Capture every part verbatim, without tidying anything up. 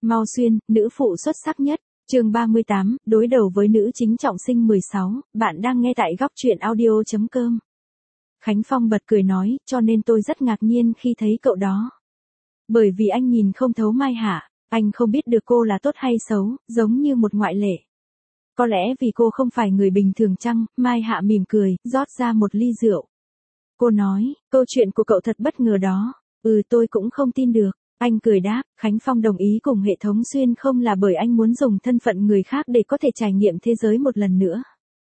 Mao Xuyên, nữ phụ xuất sắc nhất. Chương ba mươi tám, đối đầu với nữ chính trọng sinh mười sáu, bạn đang nghe tại góc truyện audio chấm com. Khánh Phong bật cười nói, cho nên tôi rất ngạc nhiên khi thấy cậu đó. Bởi vì anh nhìn không thấu Mai Hạ, anh không biết được cô là tốt hay xấu, giống như một ngoại lệ. Có lẽ vì cô không phải người bình thường chăng? Mai Hạ mỉm cười, rót ra một ly rượu. Cô nói, câu chuyện của cậu thật bất ngờ đó. Ừ, tôi cũng không tin được. Anh cười đáp, Khánh Phong đồng ý cùng hệ thống xuyên không là bởi anh muốn dùng thân phận người khác để có thể trải nghiệm thế giới một lần nữa.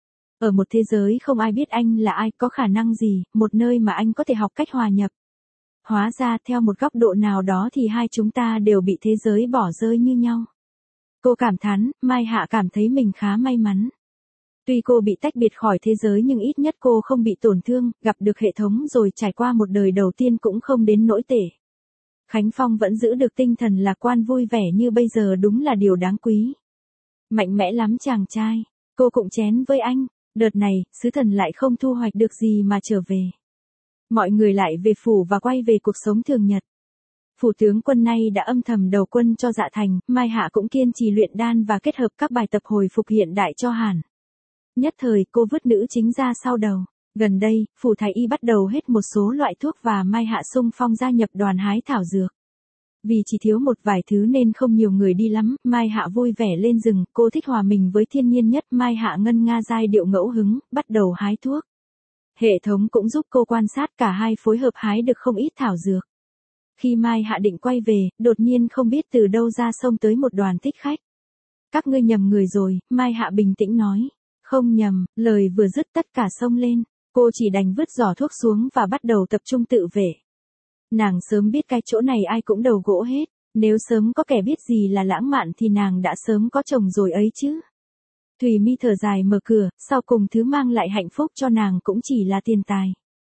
Ở một thế giới không ai biết anh là ai, có khả năng gì, một nơi mà anh có thể học cách hòa nhập. Hóa ra theo một góc độ nào đó thì hai chúng ta đều bị thế giới bỏ rơi như nhau. Cô cảm thán, Mai Hạ cảm thấy mình khá may mắn. Tuy cô bị tách biệt khỏi thế giới nhưng ít nhất cô không bị tổn thương, gặp được hệ thống rồi trải qua một đời đầu tiên cũng không đến nỗi tệ. Khánh Phong vẫn giữ được tinh thần lạc quan vui vẻ như bây giờ đúng là điều đáng quý. Mạnh mẽ lắm chàng trai, cô cũng chén với anh, đợt này, sứ thần lại không thu hoạch được gì mà trở về. Mọi người lại về phủ và quay về cuộc sống thường nhật. Phủ tướng quân nay đã âm thầm đầu quân cho Dạ Thành, Mai Hạ cũng kiên trì luyện đan và kết hợp các bài tập hồi phục hiện đại cho Hàn. Nhất thời cô vứt nữ chính ra sau đầu. Gần đây, phủ thái y bắt đầu hết một số loại thuốc và Mai Hạ xung phong gia nhập đoàn hái thảo dược. Vì chỉ thiếu một vài thứ nên không nhiều người đi lắm, Mai Hạ vui vẻ lên rừng, cô thích hòa mình với thiên nhiên nhất. Mai Hạ ngân nga giai điệu ngẫu hứng, bắt đầu hái thuốc. Hệ thống cũng giúp cô quan sát, cả hai phối hợp hái được không ít thảo dược. Khi Mai Hạ định quay về, đột nhiên không biết từ đâu ra xông tới một đoàn thích khách. Các ngươi nhầm người rồi, Mai Hạ bình tĩnh nói. Không nhầm, lời vừa dứt tất cả xông lên. Cô chỉ đành vứt giỏ thuốc xuống và bắt đầu tập trung tự vệ. Nàng sớm biết cái chỗ này ai cũng đầu gỗ hết. Nếu sớm có kẻ biết gì là lãng mạn thì nàng đã sớm có chồng rồi ấy chứ. Thùy Mi thở dài mở cửa, sau cùng thứ mang lại hạnh phúc cho nàng cũng chỉ là tiền tài.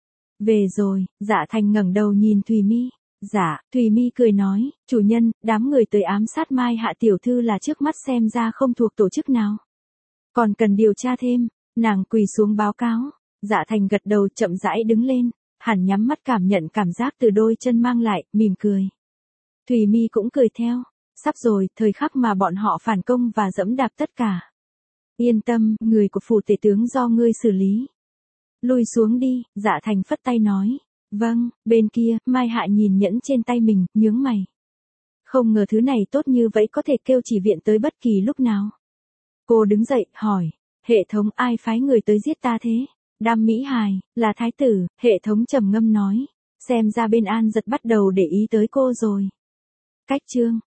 Về rồi, Dạ Thành ngẩng đầu nhìn Thùy Mi. Dạ, Thùy Mi cười nói, chủ nhân, đám người tới ám sát Mai Hạ tiểu thư là trước mắt xem ra không thuộc tổ chức nào. Còn cần điều tra thêm, nàng quỳ xuống báo cáo. Dạ Thành gật đầu chậm rãi đứng lên, hẳn nhắm mắt cảm nhận cảm giác từ đôi chân mang lại, mỉm cười. Thùy Mi cũng cười theo, sắp rồi, thời khắc mà bọn họ phản công và dẫm đạp tất cả. Yên tâm, người của phủ tể tướng do ngươi xử lý. Lùi xuống đi, Dạ Thành phất tay nói. Vâng, bên kia, Mai Hạ nhìn nhẫn trên tay mình, nhướng mày. Không ngờ thứ này tốt như vậy có thể kêu chỉ viện tới bất kỳ lúc nào. Cô đứng dậy, hỏi, hệ thống ai phái người tới giết ta thế? Đam Mỹ Hài, là thái tử, hệ thống trầm ngâm nói. Xem ra bên An Giật bắt đầu để ý tới cô rồi. Cách chương.